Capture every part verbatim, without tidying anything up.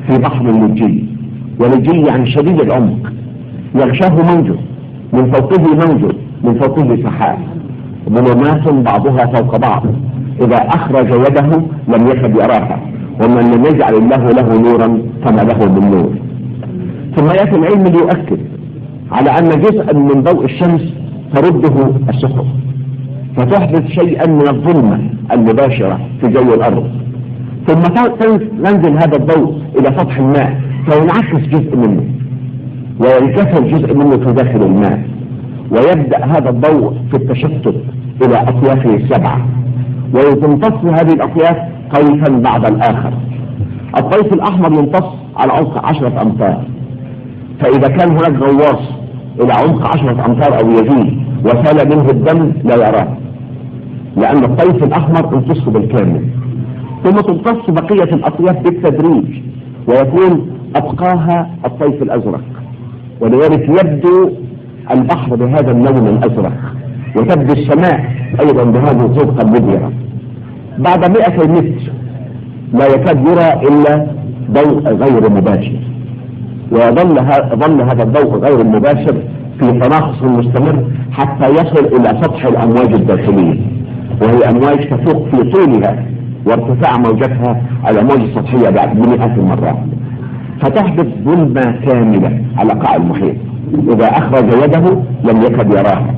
في بحر لجي، ولجي يعني شديد العمق، يغشاه موج من فوقه موج من فوقه سحاب، ظلمات بعضها فوق بعض، إذا أخرج يده لم يكد يراها، ومن لم يجعل الله له نورا فما له من نور. ثم يأتي العلم ليؤكد على أن جزءا من ضوء الشمس ترده السحب، فتحدث شيئا من الظلمة المباشرة في جو الأرض، ثم ينزل هذا الضوء إلى سطح الماء فينعكس جزء منه وينكسر جزء منه في داخل الماء، ويبدأ هذا الضوء في التشتت إلى أطيافه السبعة، وتمتص هذه الأطياف طيفا بعد الآخر. الطيف الأحمر يمتص على عمق عشرة أمتار، فإذا كان هناك غواص إلى عمق عشرة أمتار أو يزيد وسال منه الدم لا يراه، لأن الطيف الأحمر امتص بالكامل، ثم تمتص بقية الأطياف بالتدريج ويكون أبقاها الطيف الأزرق، ولذلك يبدو البحر بهذا اللون الأزرق، وتبدو السماء أيضا بهذه الزرقة المبهرة. بعد مئة متر لا يكاد يرى إلا ضوء غير مباشر، ويظل ظل هذا الضوء غير المباشر في تناقص مستمر حتى يصل إلى سطح الأمواج الداخلية، وهي أمواج تفوق في طولها وارتفاع موجتها الأمواج السطحية بعد مئات المرات، فتحدث ظلمة كاملة على قاع المحيط، إذا أخرج يده لم يكد يراها.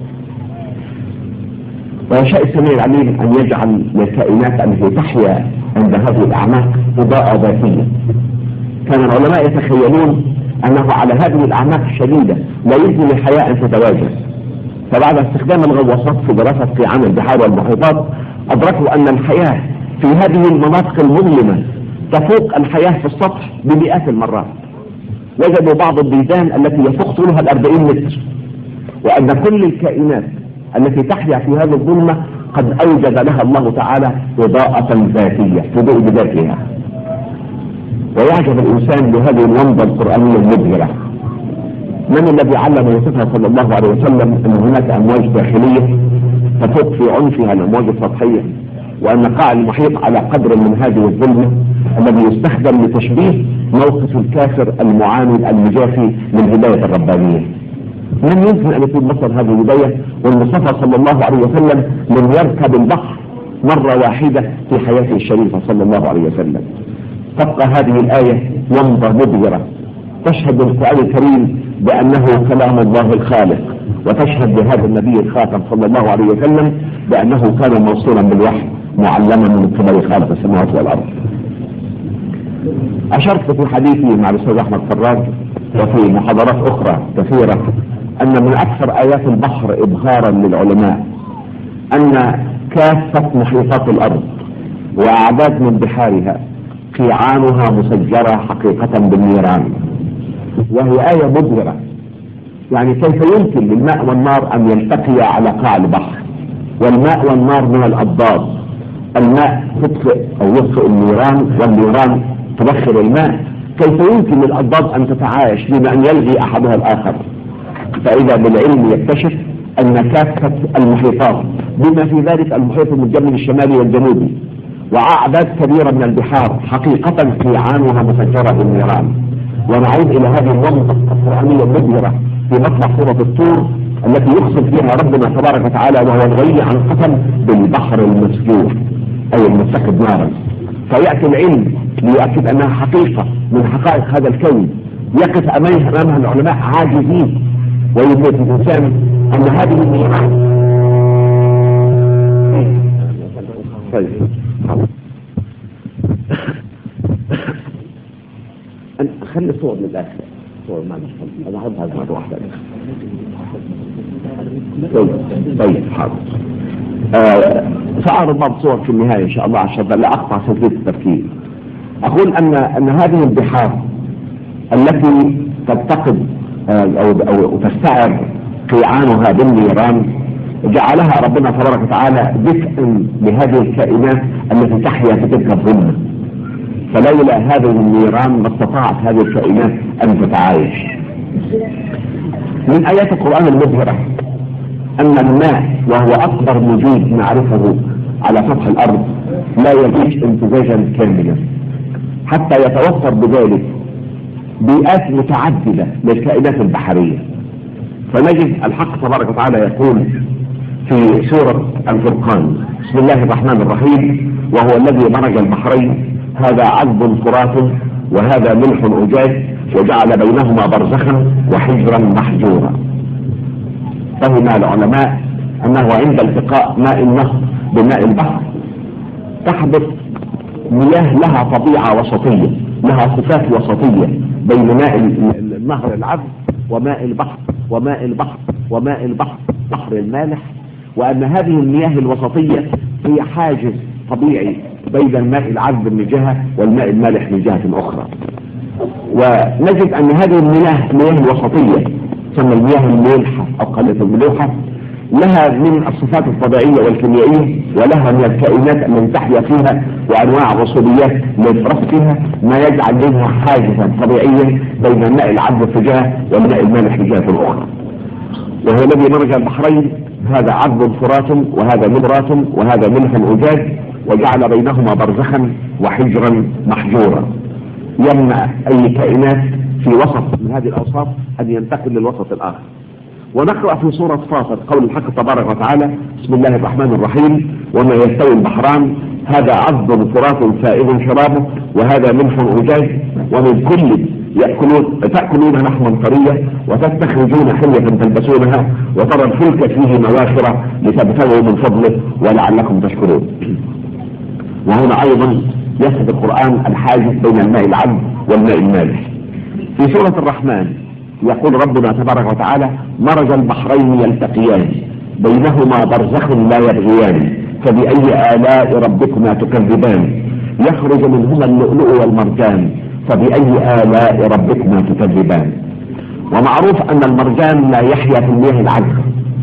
ويشاء السميع العليم أن يجعل للكائنات التي تحيا عند هذه الأعماق إضاءة ذاتية. كان العلماء يتخيلون أنه على هذه الأعماق الشديدة لا يمكن للحياة أن تتواجد، فبعد استخدام الغواصات في دراسة قيعان البحار والمحيطات أدركوا أن الحياة في هذه المناطق المظلمة تفوق الحياة في السطح بمئات المرات. وجدوا بعض البلدان التي يفوق طولها الأربعين متر، وأن كل الكائنات التي تحيا في هذه الظلمة قد أوجد لها الله تعالى إضاءة ذاتية تضيء بذاتها. ويعجب الإنسان بهذه الومضة القرآنية المبهرة. من الذي علم يوسف صلى الله عليه وسلم أن هناك أمواج داخلية تفوق في عنفها الأمواج السطحية، وأن قاع المحيط على قدر من هذه الظلمة الذي يستخدم لتشبيه موقف الكافر المعاند المجافي للهداية الربانية؟ من يمكن أن يكون مصدر هذه الهداية والمصطفى صلى الله عليه وسلم لم يركب البحر مرة واحدة في حياته الشريفة صلى الله عليه وسلم؟ تبقى هذه الآية ومضة مبهرة تشهد القرآن الكريم بأنه كلام الله الخالق، وتشهد بهذا النبي الخاتم صلى الله عليه وسلم بأنه كان موصولا بالوحي معلما من قبل خالق السماوات والأرض. أشرت في حديثي مع الأستاذ أحمد فراج وفي محاضرات أخرى كثيرة أن من أكثر آيات البحر إبهارا للعلماء أن كافة محيطات الأرض وأعداد من بحارها قيعانها مسجرة حقيقة بالنيران، وهي آية مبهرة. يعني كيف يمكن للماء والنار أن يلتقيا على قاع البحر، والماء والنار من الأضداد، الماء تطفئ أو يطفئ النيران والنيران تبخر الماء، كيف يمكن للأضداد أن تتعايش بما أن يلغي أحدها الآخر؟ فإذا بالعلم يكتشف أن كافة المحيطات بما في ذلك المحيط المتجمد الشمالي والجنوبي وأعداد كبيرة من البحار حقيقة قيعانها مسجرة بالنيران. ونعود إلى هذه الومضة القرآنية المبهرة في مطلع سورة الطور التي يقصد فيها ربنا تبارك وتعالى وهو الغني عن القسم بالبحر المسجور أي المتقد نارا. فيأتي العلم ليؤكد أنها حقيقة من حقائق هذا الكون يقف أمامها أمامها العلماء عاجزين، ويثبت الإنسان أن هذه النيران. طيب خلي الصور للآخر، صور ما نشوف أنا أحبها مرة واحدة. طيب طيب حاضر. آه سأعرض بعض الصور في النهاية إن شاء الله عشان لا أقطع سلسلة التفكير. أقول أن أن هذه البحار التي تلتقط أو أو تستعر قيعانها بالنيران جعلها ربنا تبارك وتعالى دفء لهذه الكائنات التي تحيا في تلك الظلمة، فلولا هذه النيران ما استطاعت هذه الكائنات أن تتعايش. من آيات القرآن المبهرة أن الماء وهو أكبر موجود نعرفه على سطح الأرض لا يعيش امتزاجا كاملا، حتى يتوفر بذلك بيئات متعددة للكائنات البحرية. فنجد الحق تبارك وتعالى يقول في سورة الفرقان: بسم الله الرحمن الرحيم: وهو الذي مرج البحرين هذا عذب فرات وهذا ملح أجاج وجعل بينهما برزخا وحجرا محجورا. فهم العلماء أنه عند التقاء ماء النهر بماء البحر تحدث مياه لها طبيعة وسطية، لها صفات وسطية بين ماء النهر العذب وماء البحر وماء البحر وماء البحر بحر المالح، وأن هذه المياه الوسطية هي حاجز طبيعي بين الماء العذب من جهة والماء المالح من جهة أخرى. ونجد أن هذه المياه المياه الوسطية تسمى المياه المالحة أو قلة الملوحة لها من الصفات الطبيعية والكيميائية، ولها من الكائنات التي تحيا فيها وأنواع الرسوبيات التي فيها ما يجعل منها حاجزا طبيعيا بين الماء العذب في جهة والماء المالح في جهة أخرى. وهو الذي مرج البحرين هذا عذب فرات وهذا مدرات وهذا ملح أجاج وجعل بينهما برزخا وحجرا محجورا، يمنع أي كائنات في وسط من هذه الأوصاف أن ينتقل للوسط الآخر. ونقرأ في سورة فاطر قول الحق تبارك وتعالى: بسم الله الرحمن الرحيم: وما يستوي البحران هذا عذب فرات سائغ شرابه وهذا ملح أجاج ومن كل يأكلون تأكلون لحما طريا وتستخرجون حلية تلبسونها وترى الفلك فيه مواخر لتبتغوا من فضله ولعلكم تشكرون. وهنا أيضا يصف القرآن الحاجز بين الماء العذب والماء المالح. في سورة الرحمن يقول ربنا تبارك وتعالى: مرج البحرين يلتقيان بينهما برزخ لا يبغيان فبأي آلاء ربكما تكذبان يخرج منهما اللؤلؤ والمرجان فبأي آلاء ربكما تكذبان. ومعروف أن المرجان لا يحيا في المياه العذبة،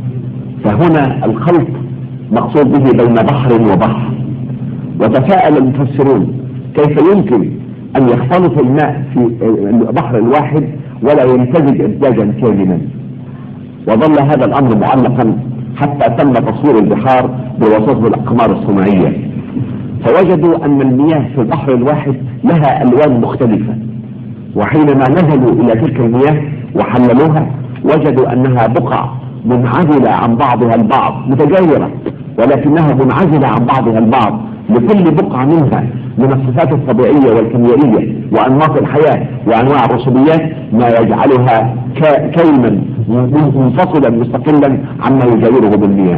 فهنا الخلط مقصود به بين بحر وبحر. وتساءل المفسرون كيف يمكن أن يختلط الماء في البحر الواحد ولا يمتزج امتزاجا كاملا، وظل هذا الأمر معلقا حتى تم تصوير البحار بواسطة الأقمار الصناعية، فوجدوا أن المياه في البحر الواحد لها ألوان مختلفة. وحينما نزلوا إلى تلك المياه وحللوها وجدوا أنها بقع منعزلة عن بعضها البعض متجاورة، ولكنها منعزلة عن بعضها البعض، لكل بقعة منها من الصفات الطبيعية والكيميائية وأنماط الحياة وأنواع الرسوبيات ما يجعلها كيما منفصلا مستقلا عما يجاوره بالمياه.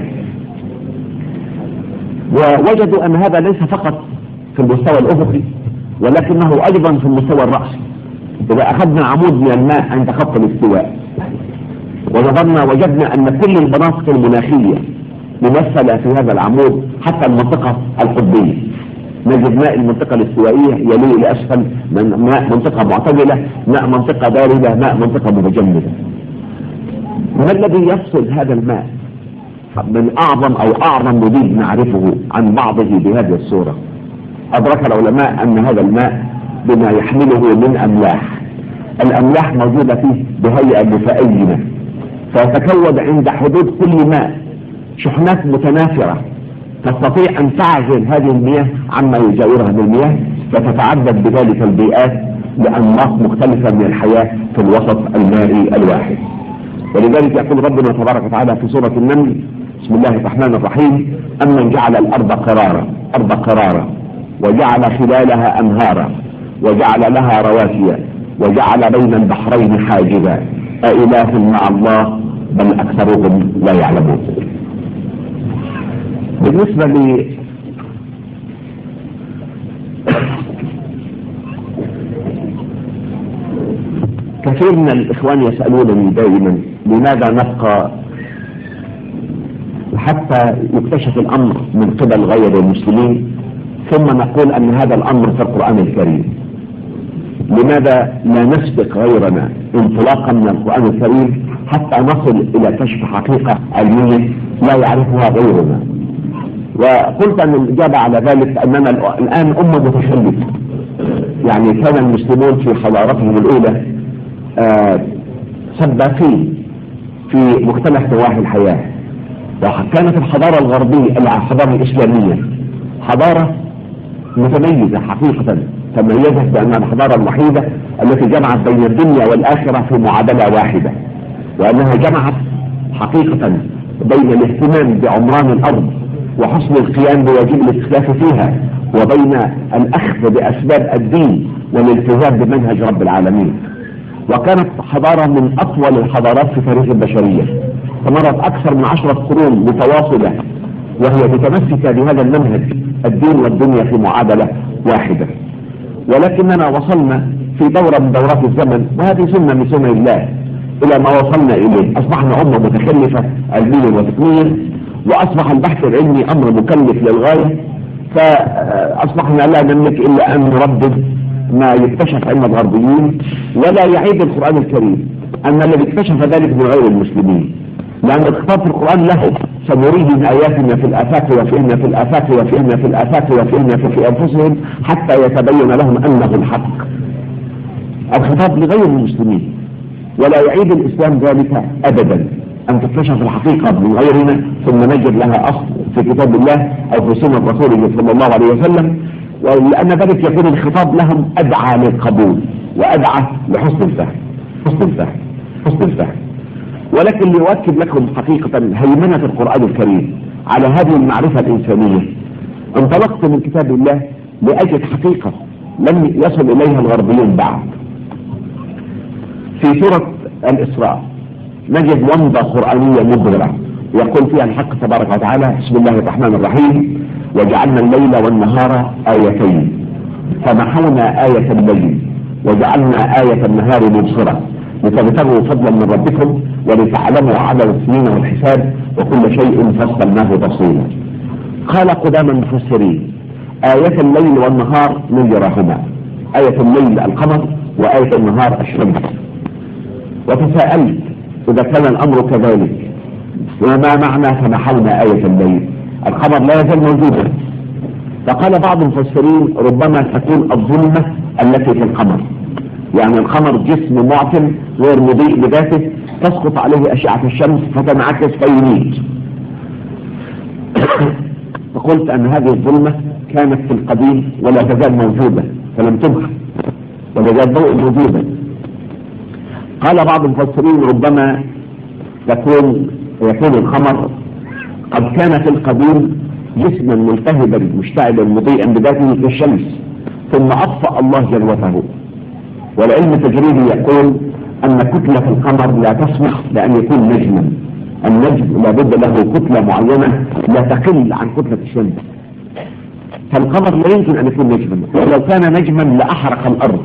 ووجدوا أن هذا ليس فقط في المستوى الأفقي ولكنه أيضا في المستوى الرأسي. إذا أخذنا عمود من الماء عند خط الاستواء ونظرنا وجدنا أن كل المناطق المناخية ممثلة في هذا العمود حتى المنطقة القطبية. نجد ماء المنطقة الاستوائية يلي إلى أسفل من ماء منطقة معتدلة، ماء منطقة باردة، ماء منطقة متجمدة. ما الذي يفصل هذا الماء من أعظم أو أعظم مديد نعرفه عن بعضه بهذه الصورة؟ أدرك العلماء أن هذا الماء بما يحمله من أملاح. الأملاح موجودة فيه بهيئة متأينة، فيتكون عند حدود كل ماء شحنات متناثرة تستطيع أن تعزل هذه المياه عما يجاورها من المياه، فتتعدد بذلك البيئات لأنماط مختلفة من الحياة في الوسط المائي الواحد. ولذلك يقول ربنا تبارك وتعالى في سورة النمل: بسم الله الرحمن الرحيم: أمن جعل الأرض قرارا أرض قرارا وجعل خلالها أنهارا وجعل لها رواسي وجعل بين البحرين حاجبا أإله مع الله بل أكثرهم لا يعلمون. بالنسبة لي كثير من الإخوان يسألونني دائما لماذا نبقى حتى يكتشف الأمر من قبل غير المسلمين ثم نقول أن هذا الأمر في القرآن الكريم. لماذا لا نسبق غيرنا انطلاقا من القرآن الكريم حتى نصل إلى كشف حقيقة علمية لا يعرفها غيرنا؟ وقلت أن الإجابة على ذلك أننا الآن أمة متخلفة. يعني كان المسلمون في حضارتهم الأولى آه سباقين في مختلف نواحي الحياة، وكانت الحضارة الغربية الحضارة الإسلامية حضارة متميزة حقيقة تميزت بأنها الحضارة الوحيدة التي جمعت بين الدنيا والآخرة في معادلة واحدة، وأنها جمعت حقيقة بين الاهتمام بعمران الأرض وحسن القيام بواجب الاستخلاف فيها، وبين الأخذ بأسباب الدين والالتزام بمنهج رب العالمين. وكانت حضارة من أطول الحضارات في تاريخ البشرية، فمرت أكثر من عشرة قرون متواصلة وهي متمسكة بهذا المنهج، الدين والدنيا في معادلة واحدة. ولكننا وصلنا في دورة من دورات الزمن، وهذه سنة من سنن الله، إلى ما وصلنا إليه. أصبحنا أمة متكلفة علميا وتقنيا، وأصبح البحث العلمي أمر مكلف للغاية، فأصبحنا لا نملك إلا أن نردد ما يكتشف علم الغربيين، ولا يعيب القرآن الكريم أن الذي اكتشف ذلك من غير المسلمين، لأن الخطاب في القرآن له: سنريهم آياتنا في الآفاق وفيهن في الآفاق وفيهن في الآفاق وفيهن في أنفسهم حتى يتبين لهم أنه الحق. الخطاب لغير المسلمين، ولا يعيب الإسلام ذلك أبدا أن تكتشف الحقيقة من غيرنا ثم نجد لها أصل في كتاب الله أو في سنة رسوله صلى الله عليه وسلم، ولأن ذلك يكون الخطاب لهم أدعى للقبول وأدعى لحسن الفهم حسن الفهم حسن الفهم. ولكن ليؤكد لكم حقيقة هيمنة القرآن الكريم على هذه المعرفة الإنسانية، انطلقت من كتاب الله لأجد حقيقة لم يصل إليها الغربيون بعد. في سورة الإسراء نجد ومضة قرآنية مبهرة يقول فيها الحق تبارك وتعالى: بسم الله الرحمن الرحيم: وجعلنا الليل والنهار آيتين فمحونا آية الليل وجعلنا آية النهار مبصرة لتبتغوا فضلا من ربكم ولتعلموا عدد السنين والحساب وكل شيء فصلناه تفصيلا. قال قدام المفسرين: آية الليل والنهار نيرهما، آية الليل القمر وآية النهار الشمس. وتساءلت إذا كان الأمر كذلك وما معنى فمحونا آية الليل؟ القمر لا يزال موجودا. فقال بعض المفسرين: ربما تكون الظلمة التي في القمر، يعني القمر جسم معتم غير مضيء بذاته، تسقط عليه أشعة الشمس فتنعكس فيميت. فقلت أن هذه الظلمة كانت في القديم ولا تزال موجودة فلم تمحى ولا زال ضوء موجودا. قال بعض المفسرين: ربما تكون يكون القمر قد كان في القديم جسما ملتهبا مشتعلا مضيئا بذاته كالشمس، ثم أطفأ الله جلوته. والعلم التجريبي يقول أن كتلة القمر لا تسمح بأن يكون نجما، النجم لابد له كتلة معينة لا تقل عن كتلة الشمس، فالقمر لا يمكن أن يكون نجما، ولو كان نجما لأحرق الأرض،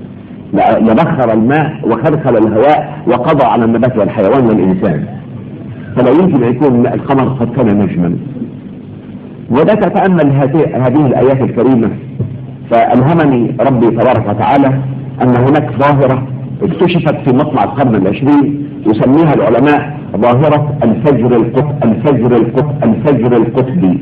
لبخر الماء وخلخل الهواء وقضى على النبات والحيوان والإنسان، فلا يمكن أن يكون القمر قد كان نجما. ولا تتأمل هذه الآيات الكريمة فألهمني ربي تبارك وتعالى أن هناك ظاهرة اكتشفت في مطلع القرن العشرين يسميها العلماء ظاهرة الفجر القطب الفجر القطب الفجر القطبي.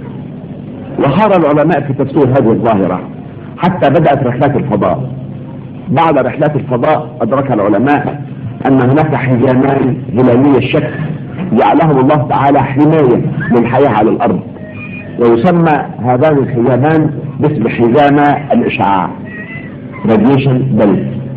وحار العلماء في تفسير هذه الظاهرة حتى بدأت رحلات الفضاء. بعد رحلات الفضاء أدرك العلماء أن هناك حزامان هلالية الشكل جعلهم الله تعالى حماية للحياة على الأرض، ويسمى هذان الحزامان باسم حزام الإشعاع radiation belt.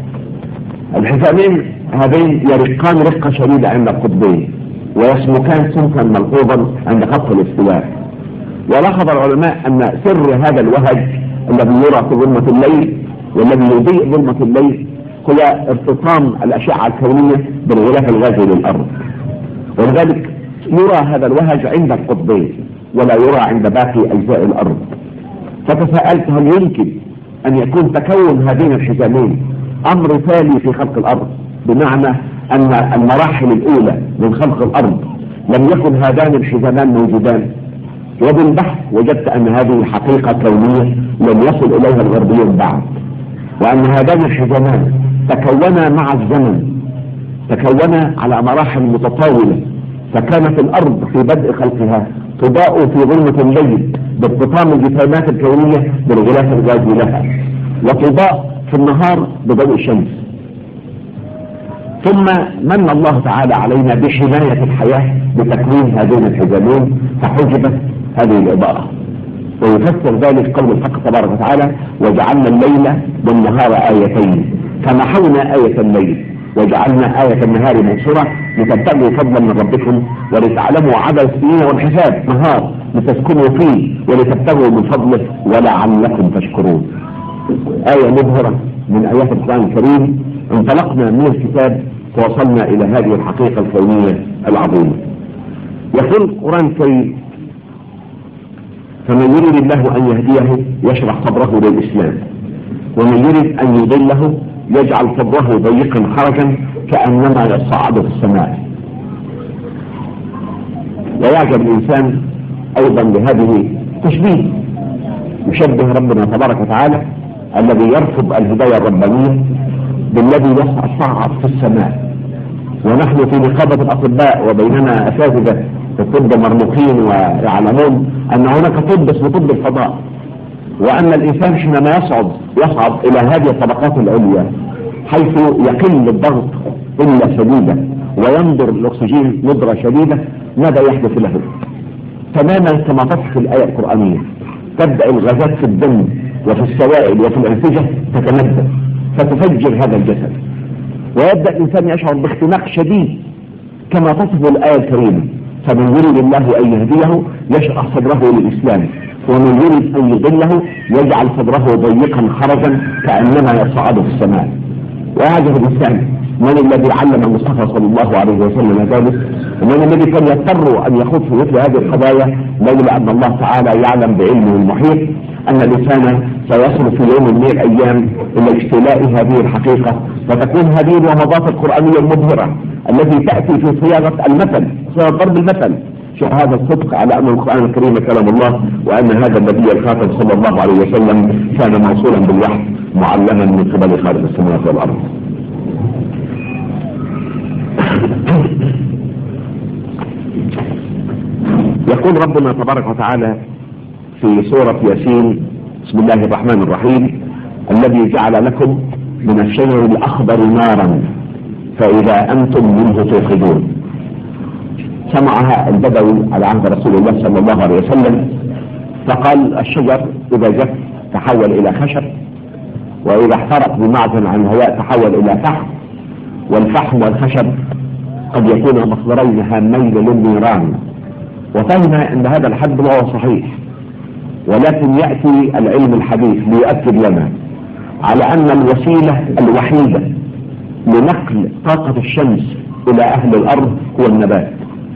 الحزامين هذين يرقان رقة شديدة عند القطبين ويسمكان سمكا ملحوظا عند خط الاستواء. ولاحظ العلماء أن سر هذا الوهج الذي يرى في ظلمة الليل والذي يضيء ظلمة الليل هو ارتطام الأشعة الكونية بالغلاف الغازي للأرض، ولذلك يرى هذا الوهج عند القطبين ولا يرى عند باقي أجزاء الأرض. فتساءلت هل يمكن أن يكون تكون هذين الحزامين أمر تالي في خلق الأرض، بمعنى أن المراحل الأولى من خلق الأرض لم يكن هذان الحزامان موجودان؟ وبالبحث وجدت أن هذه حقيقة كونية لم يصل إليها الغربيون بعد، وأن هذان الحزامان تكونا مع الزمن، تكونا على مراحل متطاولة، فكانت الأرض في بدء خلقها تضاء في ظلمة الليل بارتطام الجسيمات الكونية بالغلاف الغازي لها، وتضاء في النهار بضوء الشمس. ثم من الله تعالى علينا بحماية الحياة بتكوين هذين الحزامين فحجبت هذه الإضاءة. ويفسر ذلك قول الحق تبارك وتعالى: وجعلنا الليل والنهار آيتين فمحونا آية الليل وجعلنا آية النهار مبصرة لتبتغوا فضلا من ربكم ولتعلموا عدد السنين والحساب نهار لتسكنوا فيه ولتبتغوا من فضله ولعلكم تشكرون. آية مبهرة من آيات القرآن الكريم. انطلقنا من الكتاب ووصلنا إلى هذه الحقيقة الكونية العظيمة. يقول القرآن الكريم: فمن يريد الله أن يهديه يشرح صدره للإسلام ومن يريد أن يضله يجعل صدره ضيقا حرجا كأنما يصعد في السماء. ويعجب الإنسان أيضا بهذه تشبيه، يشبه ربنا تبارك وتعالى الذي يرفض الهداية الربانية بالذي يصعد في السماء. ونحن في نقابة الأطباء وبيننا أساتذة في الطب مرموقين ويعلمون أن هناك طب اسمه طب الفضاء، وأن الإنسان حينما يصعد يصعد إلى هذه الطبقات العليا حيث يقل الضغط إلا شديدا وينظر الأكسجين نظرة شديدة، ماذا يحدث له؟ تماما كما تصف الآية القرآنية، تبدأ الغازات في الدم وفي السوائل وفي الأنسجة تتمدد فتفجر هذا الجسد، ويبدأ الإنسان يشعر باختناق شديد كما تصف الآية الكريمة: فمن يريد الله أن يهديه يشرح صدره للإسلام ومن يريد أن يضله يجعل صدره ضيقا حرجا كأنما يصعد في السماء. ويعجب الإنسان من الذي علم المصطفى صلى الله عليه وسلم ذلك، ومن الذي كان يضطر أن يخوض في مثل هذه القضايا لولا أن الله تعالى يعلم بعلمه المحيط أن الإنسان سيصل في يوم من الأيام إلى اجتلاء هذه الحقيقة، وتكون هذه الومضات القرآنية المبهرة التي تأتي في صياغة المثل، صياغة ضرب المثل، هذا الصدق على أن القرآن الكريم كلام الله، وأن هذا النبي الخاتم صلى الله عليه وسلم كان موصولا بالوحي معلما من قبل خالق السماوات والأرض. يقول ربنا تبارك وتعالى في سورة ياسين: بسم الله الرحمن الرحيم: الذي جعل لكم من الشجر الأخضر نارا فإذا أنتم منه توقدون. سمعها البدوي على عهد رسول الله صلى الله عليه وسلم، فقال: الشجر إذا جف تحول إلى خشب، وإذا احترق بمعزل عن الهواء تحول إلى فحم، والفحم والخشب قد يكون مصدرين هامين للنيران. وفهم أن هذا الحد وهو صحيح، ولكن يأتي العلم الحديث ليؤكد لنا على أن الوسيلة الوحيدة لنقل طاقة الشمس إلى أهل الأرض هو النبات.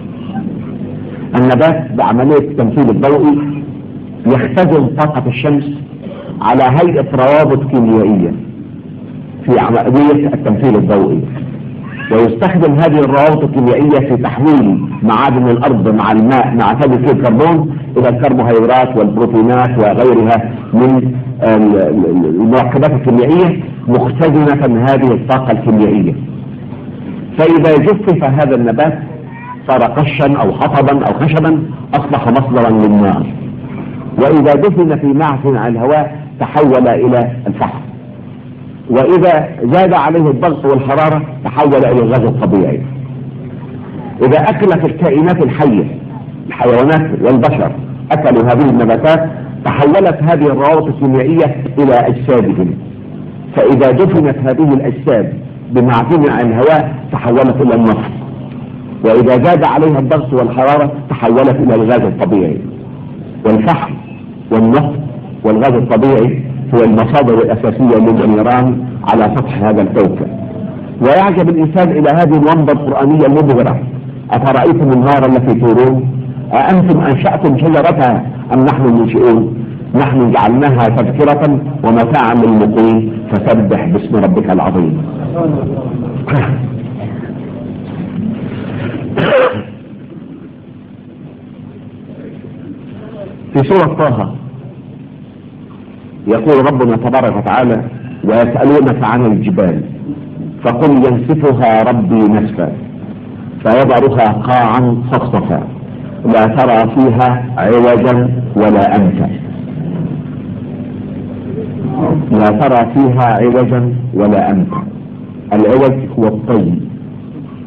النبات بعملية التمثيل الضوئي يختزن طاقة الشمس على هيئة روابط كيميائية في عملية التمثيل الضوئي، ويستخدم هذه الروابط الكيميائية في تحويل معادن الأرض مع الماء مع ثاني أكسيد الكربون إلى الكربوهيدرات والبروتينات وغيرها من المركبات الكيميائية مختزنة هذه الطاقة الكيميائية. فإذا جفف هذا النبات صار قشا أو حطبا أو خشبا أصبح مصدرا للنار، وإذا دفن في معزل عن الهواء تحول إلى الفحم، وإذا زاد عليه الضغط والحرارة تحول إلى الغاز الطبيعي. إذا أكلت الكائنات الحية الحيوانات والبشر أكلوا هذه النباتات تحولت هذه الروابط الكيميائية إلى أجسادهم، فإذا دفنت هذه الأجساد بمعزل عن الهواء تحولت إلى النفط، وإذا زاد عليها الضغط والحرارة تحولت إلى الغاز الطبيعي. والفحم والنفط والغاز الطبيعي هو المصادر الأساسية للنيران على سطح هذا الكوكب. ويعجب الإنسان إلى هذه الومضة القرآنية المبهرة: أفرأيتم النار التي تورون أأنتم أنشأتم شجرتها أم نحن المنشئون نحن جعلناها تذكرة ومتاعا للمقيم فسبح باسم ربك العظيم. في سورة طه يقول ربنا تبارك وتعالى: ويسألونك عن الجبال فقل ينسفها ربي نسفا فيذرها قاعا صفصفا لا ترى فيها عوجا ولا أمتا. لا ترى فيها عوجا ولا أمتا. العوج هو الطي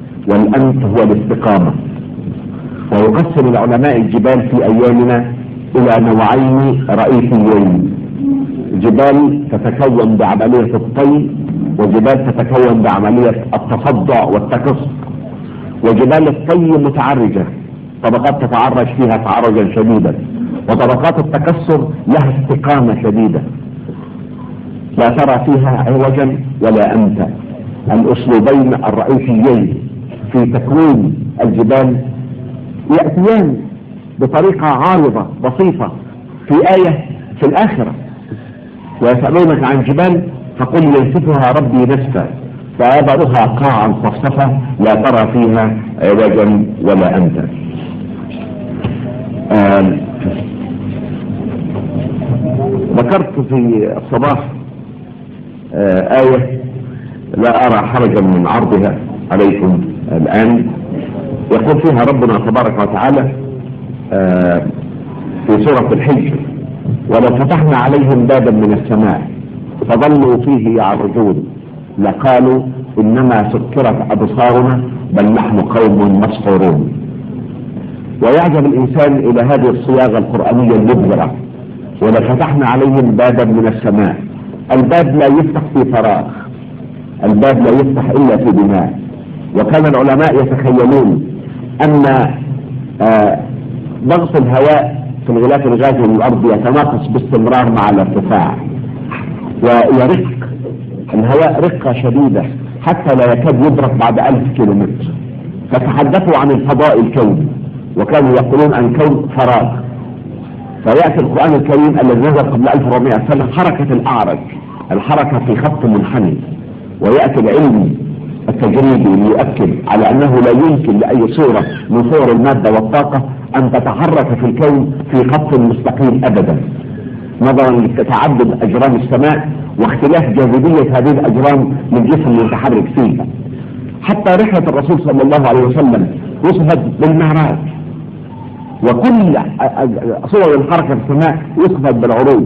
والأمت هو الاستقامة. ويقسم العلماء الجبال في أيامنا إلى نوعين رئيسيين: جبال تتكون بعملية الطي، وجبال تتكون بعملية التصدع والتكسر. وجبال الطي متعرجة، طبقات تتعرج فيها تعرجا شديدا، وطبقات التكسر لها استقامة شديدة لا ترى فيها عوجا ولا أمتا. الأسلوبين الرئيسيين في تكوين الجبال يأتيان بطريقة عارضة بسيطة في آية في الآخرة: ويسألونك عن جبال فقل ينسفها ربي نسفا فيذرها قاعا صفصفا لا ترى فيها عوجا ولا أمتا. آه ذكرت في الصباح آه آية لا أرى حرجا من عرضها عليكم الآن، يقول فيها ربنا تبارك وتعالى آه في سورة الحج: ولو فتحنا عليهم بابا من السماء فظلوا فيه يعرجون لقالوا إنما سكرت أبصارنا بل نحن قوم مسحورون. ويعجب الإنسان إلى هذه الصياغة القرآنية المبهرة: ولو فتحنا عليهم بابا من السماء. الباب لا يفتح في فراغ، الباب لا يفتح إلا في بناء. وكان العلماء يتخيلون أن آه ضغط الهواء في الغلاف الغازي للأرض يتناقص باستمرار مع الارتفاع، ويرق الهواء رقة شديدة حتى لا يكاد يدرك بعد ألف كيلومتر. فتحدثوا عن الفضاء الكوني وكانوا يقولون عن كون فراغ. فيأتي القرآن الكريم الذي نزل قبل ألف وأربعمائة سنة حركة الأعرج، الحركة في خط منحني. ويأتي العلم التجريبي ليؤكد على أنه لا يمكن لأي صورة من صور المادة والطاقة أن تتحرك في الكون في خط مستقيم أبدا، نظرا لتعدد أجرام السماء واختلاف جاذبية هذه الأجرام للجسم المتحرك فيها. حتى رحلة الرسول صلى الله عليه وسلم وصفت بالمعراج، وكل صور الحركة في السماء وصفت بالعروج.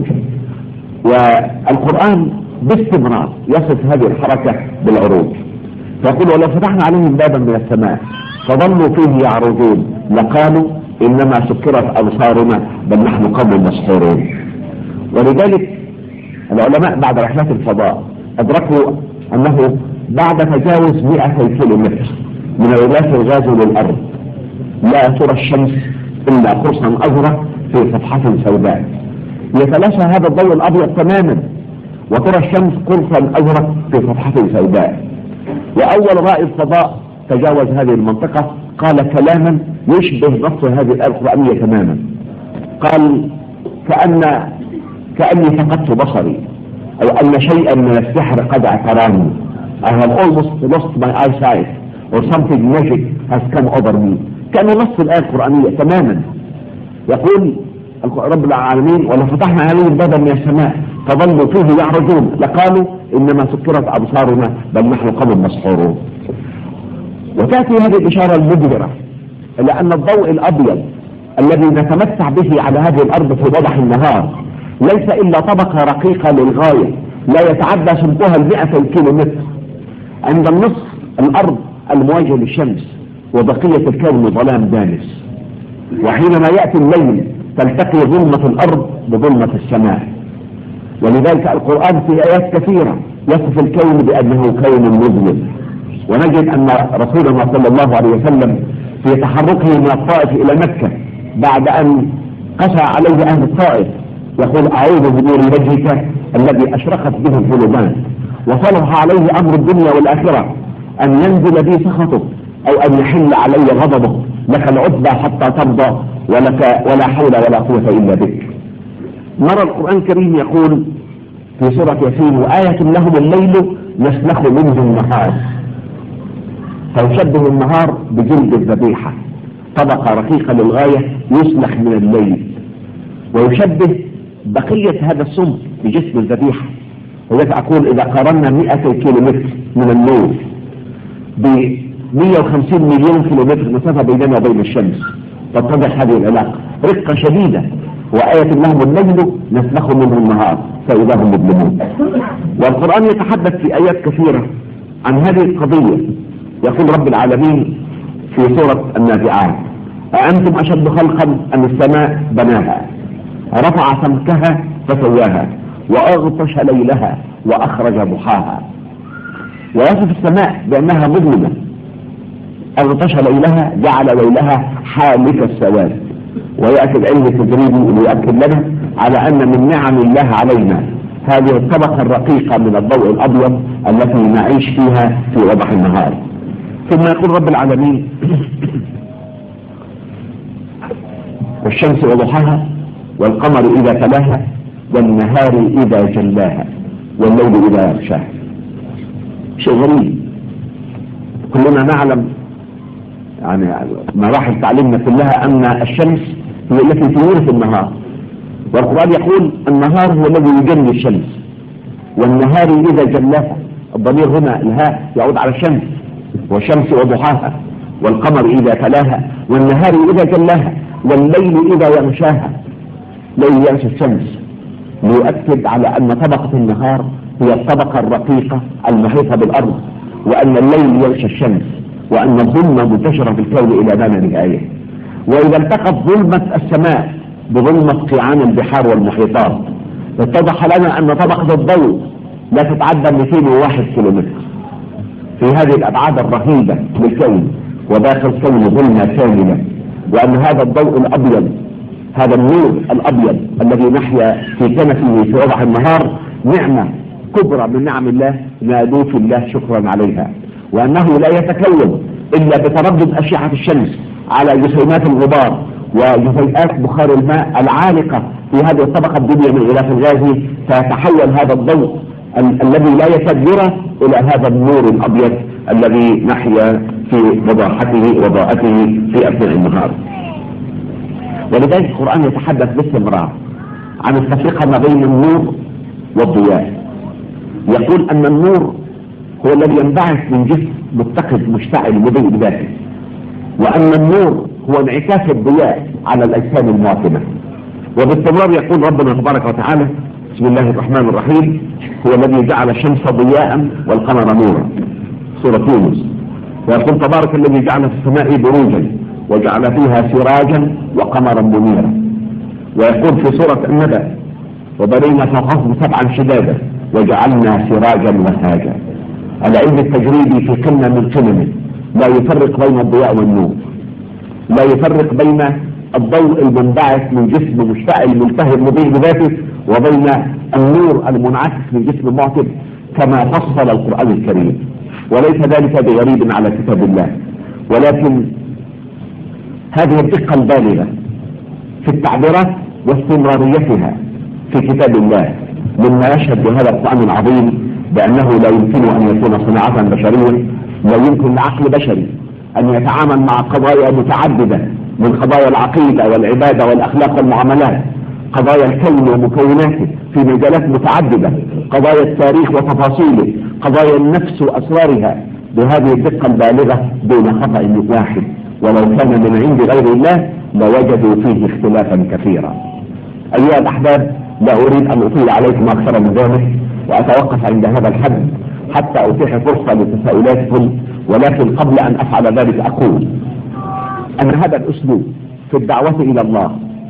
والقرآن باستمرار يصف هذه الحركة بالعروج، فيقول: ولو فتحنا عليهم بابا من السماء فظلوا فيه يعرجون لقالوا إنما سكرت أبصارنا بل نحن قوم مسحورون. ولذلك العلماء بعد رحلات الفضاء أدركوا أنه بعد تجاوز مئتي كيلو متر من الغلاف الغازي للأرض لا ترى الشمس إلا قرصا أزرق في صفحة سوداء. يتلاشى هذا الضوء الأبيض تماما وترى الشمس قرصا أزرق في صفحة سوداء. وأول رائد فضاء تجاوز هذه المنطقة قال كلاما يشبه نص هذه الآية القرآنية تماما. قال: كأن كأني فقدت بصري، أو أن شيئا من السحر قد اعتراني. I have almost lost my eyesight or something magic has come over me. كان نص الآية القرآنية تماما. يقول رب العالمين: ولو فتحنا عليهم بابا من السماء فظلوا فيه يعرجون لقالوا إنما سكرت أبصارنا بل نحن قوم مسحورون. وتأتي هذه الإشارة المبهرة إلى أن الضوء الأبيض الذي نتمتع به على هذه الأرض في وضح النهار ليس إلا طبقة رقيقة للغاية لا يتعدى سمكها المئة كيلو متر. عند النصف الأرض المواجهة للشمس وبقية الكون ظلام دامس، وحينما يأتي الليل تلتقي ظلمة الأرض بظلمة السماء. ولذلك القرآن في آيات كثيرة يصف الكون بأنه كون مظلم. ونجد أن رسولنا صلى الله عليه وسلم في تحركه من الطائف إلى مكة بعد أن قسى عليه أهل الطائف يقول: أعوذ بنور وجهك الذي أشرقت به الظلمات وصلح عليه أمر الدنيا والآخرة أن ينزل بي سخطك أو أن يحل علي غضبك، لك العتبى حتى ترضى ولك ولا حول ولا قوة إلا بك. نرى القرآن الكريم يقول في سورة ياسين: وآية لهم الليل نسلخ منه النهار. فيشبه النهار بجلد الذبيحة، طبقة رقيقة للغاية يسلخ من الليل. ويشبه بقية هذا السم بجسم الذبيحة. وذلك أقول إذا قارنا مئة كيلو متر من النور ب مئة وخمسين مليون كيلو متر مسافة بيننا وبين الشمس تتضح هذه العلاقة. رقة شديدة. وآية لهم الليل نسلخ منه النهار فإذا هم مظلمون. والقرآن يتحدث في آيات كثيرة عن هذه القضية. يقول رب العالمين في سورة النازعات: أأنتم أشد خلقا أم السماء بناها رفع سمكها فسواها وأغطش ليلها وأخرج ضحاها. ويصف السماء بأنها مظلمة. أغطش ليلها جعل ليلها حالك السواد. ويأتي العلم التجريبي ليؤكد لنا على أن من نعم الله علينا هذه الطبقة الرقيقة من الضوء الأبيض التي نعيش فيها في وضح النهار. ثم يقول رب العالمين والشمس وضحاها والقمر إذا تلاها والنهار إذا جلاها والليل إذا يغشاها. شيء غريب. كلنا نعلم يعني مراحل تعليمنا كلها أن الشمس هي التي تنور النهار، والقرآن يقول النهار هو الذي يجلي الشمس، والنهار إذا جلاها. الضمير هنا الهاء يعود على الشمس، والشمس وضحاها والقمر إذا تلاها والنهار إذا جلاها والليل إذا يغشاها. ليل يغشى الشمس ليؤكد على أن طبقة النهار هي الطبقة الرقيقة المحيطة بالأرض، وأن الليل يغشى الشمس، وأن الظلمة منتشرة في الكون إلى ما لا نهاية. وإذا التقت ظلمة السماء بظلمة قيعان البحار والمحيطات اتضح لنا أن طبقة الضوء لا تتعدى مئتين وواحد كيلومتر في هذه الأبعاد الرهيبة للكون، وداخل الكون ظلمة كاملة، وأن هذا الضوء الأبيض، هذا النور الأبيض الذي نحيا في كنفه في وضح النهار نعمة كبرى من نعم الله نادوا في الله شكرا عليها، وأنه لا يتكون إلا بتردد أشعة الشمس على جسيمات الغبار وجزيئات بخار الماء العالقة في هذه الطبقة الدنيا من غلاف الغاز، فيتحول هذا الضوء ال الذي لا يكاد يرى إلى هذا النور الأبيض الذي نحيا في وضاحته وضاءته في أثناء النهار. ولذلك القرآن يتحدث باستمرار عن التفرقة ما بين النور والضياء. يقول أن النور هو الذي ينبعث من جسم متقد مشتعل مضيء بذاته، وأن النور هو انعكاس الضياء على الأجسام المواطنة. وباستمرار يقول ربنا تبارك وتعالى بسم الله الرحمن الرحيم هو الذي جعل الشمس ضياء والقمر نورا، سورة يونس. ويقول تبارك الذي جعل في السماء بروجا وجعل فيها سراجا وقمرا منيرا. ويقول في سورة النبأ وبنينا فوقهم سبعا شدادا وجعلنا سراجا وهاجا. العلم التجريبي في قمة من قممه لا يفرق بين الضياء والنور، لا يفرق بين الضوء المنبعث من جسم مشتعل ملتهب مضيء بذاته وبين النور المنعكس من جسم معتب كما فصل القرآن الكريم. وليس ذلك بغريب على كتاب الله، ولكن هذه الدقة البالغة في التعبيرات واستمراريتها في كتاب الله مما يشهد بهذا القرآن العظيم بأنه لا يمكن أن يكون صناعة بشرية، لا يمكن لعقل بشري أن يتعامل مع قضايا متعددة من قضايا العقيدة والعبادة والأخلاق والمعاملات، قضايا الكون ومكوناته في مجالات متعددة، قضايا التاريخ وتفاصيله، قضايا النفس وأسرارها بهذه الدقة البالغة دون خطأ واحد. ولو كان من عند غير الله لوجدوا فيه اختلافا كثيرا. أيها الأحباب، لا أريد أن أطيل عليكم أكثر من ذلك وأتوقف عند هذا الحد حتى أتيح فرصة لتساؤلاتكم، ولكن قبل أن أفعل ذلك أقول أن هذا الأسلوب في الدعوة إلى الله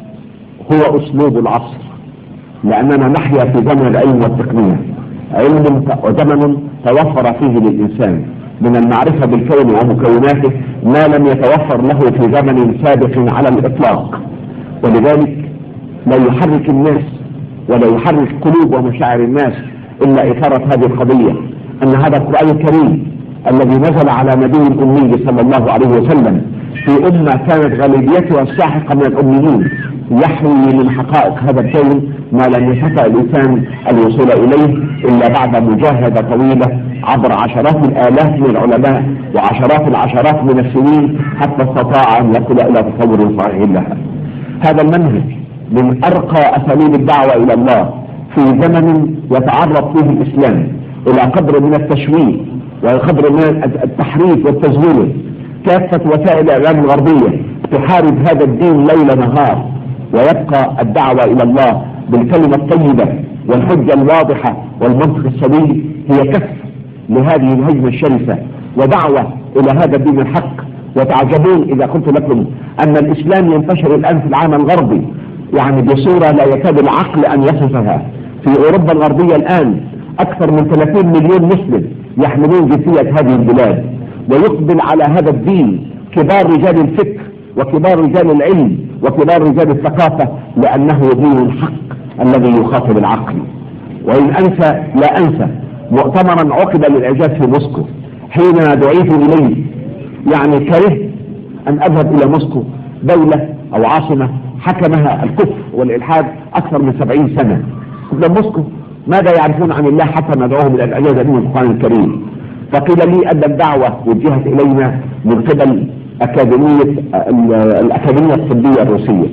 هو أسلوب العصر، لأننا نحيا في زمن العلم والتقنية، علم وزمن توفر فيه للإنسان من المعرفة بالكون ومكوناته ما لم يتوفر له في زمن سابق على الإطلاق. ولذلك لا يحرك الناس ولا يحرك قلوب ومشاعر الناس إلا إثارة هذه القضية، أن هذا القرآن الكريم الذي نزل على نبي الأمي صلى الله عليه وسلم في أمة كانت غالبيتها الساحقة من الأميين يحوي من حقائق هذا الكون ما لم يستطع الإنسان الوصول إليه إلا بعد مجاهدة طويلة عبر عشرات الآلاف من العلماء وعشرات العشرات من السنين حتى استطاع أن يصل إلى تصور صحيح لها. هذا المنهج من أرقى أساليب الدعوة إلى الله في زمن يتعرض فيه الإسلام إلى قدر من التشويه وقدر من التحريف والتزوير. كافة وسائل الإعلام الغربية تحارب هذا الدين ليل نهار، ويبقى الدعوة إلى الله بالكلمة الطيبة والحجة الواضحة والمنطق السليم هي كف لهذه الهجمة الشرسة ودعوة إلى هذا الدين الحق. وتعجبون إذا قلت لكم أن الإسلام ينتشر الآن في العالم الغربي يعني بصورة لا يكاد العقل أن يصفها. في أوروبا الغربية الآن أكثر من ثلاثين مليون مسلم يحملون جنسية هذه البلاد، ويقبل على هذا الدين كبار رجال الفكر وكبار رجال العلم وكبار رجال الثقافة، لأنه دين الحق الذي يخاطب العقل. وإن أنسى لا أنسى مؤتمرا عقد للإعجاز في موسكو حين دعيت إليه، يعني كرهت أن أذهب إلى موسكو، دولة أو عاصمة حكمها الكفر والإلحاد أكثر من سبعين سنة. قلت موسكو ماذا يعرفون عن الله حتى ندعوهم إلى الإعجاز من القرآن الكريم؟ فقيل لي أن الدعوة وجهت إلينا من قبل أكاديمية الأكاديمية الطبية الروسية.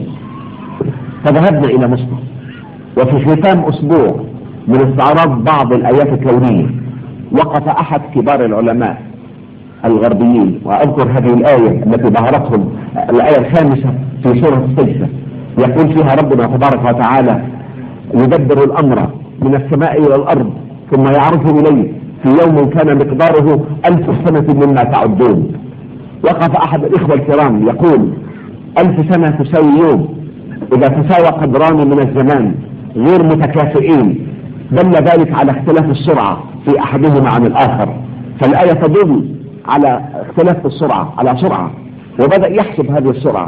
فذهبنا إلى موسكو، وفي ختام أسبوع من استعراض بعض الآيات الكونية وقف أحد كبار العلماء الغربيين، وأذكر هذه الآية التي ظهرتهم، الآية الخامسة في سورة السجدة، يقول فيها ربنا تبارك وتعالى: يدبر الأمر من السماء إلى الأرض ثم يعرج إليه في يوم كان مقداره ألف سنة مما تعدون. وقف أحد الإخوة الكرام يقول: ألف سنة تساوي يوم، إذا تساوى قدران من الزمان غير متكافئين دل ذلك على اختلاف السرعة في أحدهما عن الآخر. فالآية تدل على اختلاف السرعة، على سرعة، وبدأ يحسب هذه السرعة.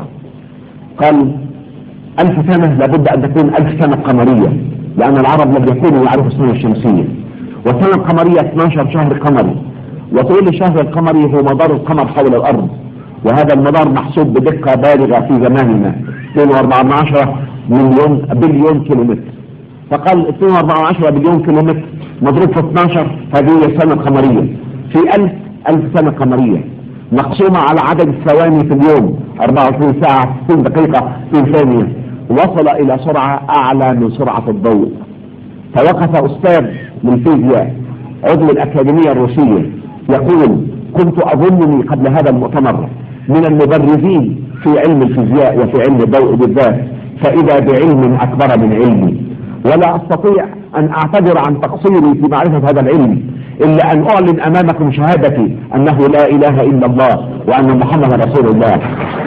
قال: ألف سنة لابد أن تكون ألف سنة قمرية، لأن العرب لم يكونوا يعرفوا السنة الشمسية، والسنة القمرية اثني عشر شهر قمري، وطول الشهر القمري هو مدار القمر حول الأرض، وهذا المدار محسوب بدقة بالغة في زماننا اثنين وأربعة من عشرة مليون بليون كيلومتر. فقال اثنين وأربعة من عشرة بليون كيلومتر مضروب في اثني عشر، هذه هي السنة القمرية. في ألف ألف سنة قمرية مقسومة على عدد الثواني في اليوم أربعة وعشرين ساعة ستين دقيقة ستين ثانية، وصل إلى سرعة أعلى من سرعة الضوء. فوقف أستاذ للفيزياء عضو الأكاديمية الروسية يقول: كنت أظنني قبل هذا المؤتمر من المبرزين في علم الفيزياء وفي علم الضوء بالذات، فإذا بعلم أكبر من علمي، ولا أستطيع أن أعتذر عن تقصيري في معرفة هذا العلم إلا أن أعلن أمامكم شهادتي أنه لا إله إلا الله وأن محمدا رسول الله.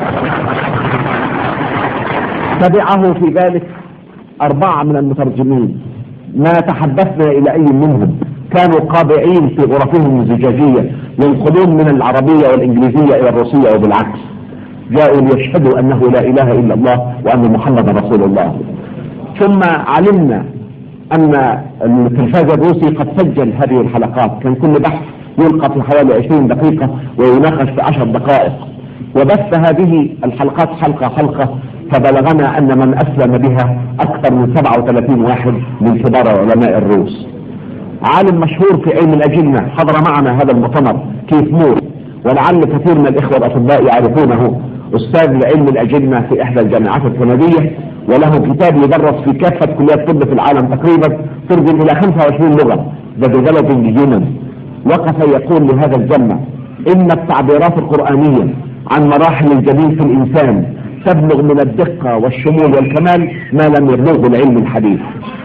تبعه في ذلك أربعة من المترجمين، ما تحدثنا إلى أي منهم، كانوا قابعين في غرفهم الزجاجية ينقلون من العربية والإنجليزية إلى الروسية وبالعكس، جاءوا ليشهدوا أنه لا إله إلا الله وأن محمدا رسول الله. ثم علمنا أن التلفاز الروسي قد سجل هذه الحلقات، كان كل بحث يلقى في حوالي عشرين دقيقة ويناقش في عشر دقائق، وبث هذه الحلقات حلقة حلقة، فبلغنا أن من أسلم بها أكثر من سبعة وثلاثين واحد من كبار علماء الروس. عالم مشهور في علم الأجنة حضر معنا هذا المؤتمر، كيف مور، ولعل كثير من الإخوة الأطباء يعرفونه، أستاذ لعلم الأجنة في إحدى الجامعات الكندية، وله كتاب يدرس في كافة كليات الطب في العالم تقريبا، ترجم إلى خمسة وعشرين لغة، The Developing Human. وقف يقول لهذا الجمع: إن التعبيرات القرآنية عن مراحل الجميل في الإنسان تبلغ من الدقة والشمول والكمال ما لم يبلغه العلم الحديث.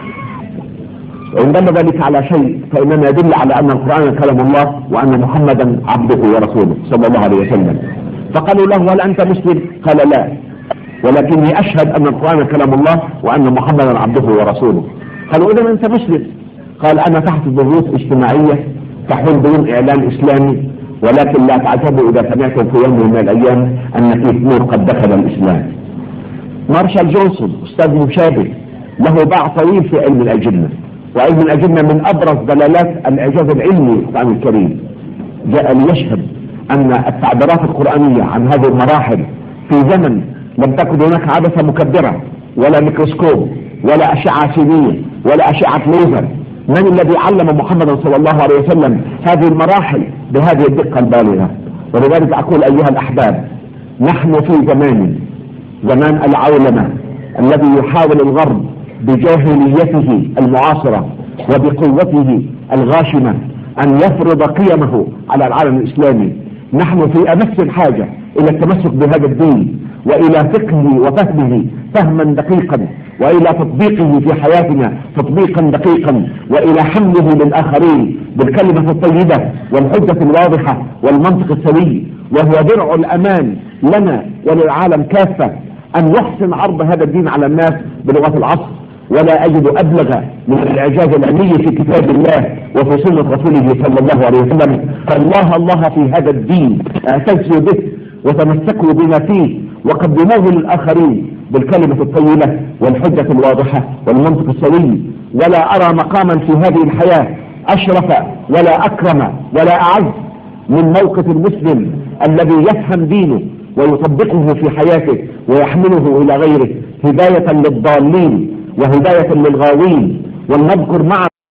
وإن دل ذلك على شيء فإنما يدل على أن القرآن كلام الله وأن محمدا عبده ورسوله صلى الله عليه وسلم. فقالوا له: هل أنت مسلم؟ قال: لا، ولكني أشهد أن القرآن كلام الله وأن محمدا عبده ورسوله. قالوا: إذا أنت مسلم؟ قال: أنا تحت ظروف اجتماعية تحول بدون إعلان إسلامي، ولكن لا تعجبوا إذا سمعتم في يوم من الأيام أن كيف مور قد دخل الإسلام. مارشال جونسون أستاذ مشابه له باع طويل في علم الأجنة، وعلم الأجنة من أبرز دلالات الإعجاز العلمي القرآن الكريم، جاء ليشهد أن التعبيرات القرآنية عن هذه المراحل في زمن لم تكن هناك عدسة مكبرة ولا ميكروسكوب ولا أشعة سينية ولا أشعة ليزر. من الذي علم محمدا صلى الله عليه وسلم هذه المراحل بهذه الدقة البالغة؟ ولذلك أقول أيها الأحباب، نحن في زمان زمان العولمة الذي يحاول الغرب بجاهليته المعاصرة وبقوته الغاشمة أن يفرض قيمه على العالم الإسلامي. نحن في أمس الحاجة إلى التمسك بهذا الدين وإلى فقهه وفهمه فهما دقيقا، وإلى تطبيقه في حياتنا تطبيقا دقيقا، وإلى حمله للآخرين بالكلمة الطيبة والحجة الواضحة والمنطق السوي، وهو درع الأمان لنا وللعالم كافة. أن يحسن عرض هذا الدين على الناس بلغة العصر، ولا أجد أبلغ من الإعجاز العلمي في كتاب الله وفي سنة رسوله صلى الله عليه وسلم. فالله الله في هذا الدين، اعتزوا به وتمسكوا بما فيه وقدموه للآخرين بالكلمة الطيبة والحجة الواضحة والمنطق السليم. ولا أرى مقاما في هذه الحياة أشرف ولا أكرم ولا أعز من موقف المسلم الذي يفهم دينه ويطبقه في حياته ويحمله إلى غيره، هداية للضالين وهداية للغاوين. ولنذكر معا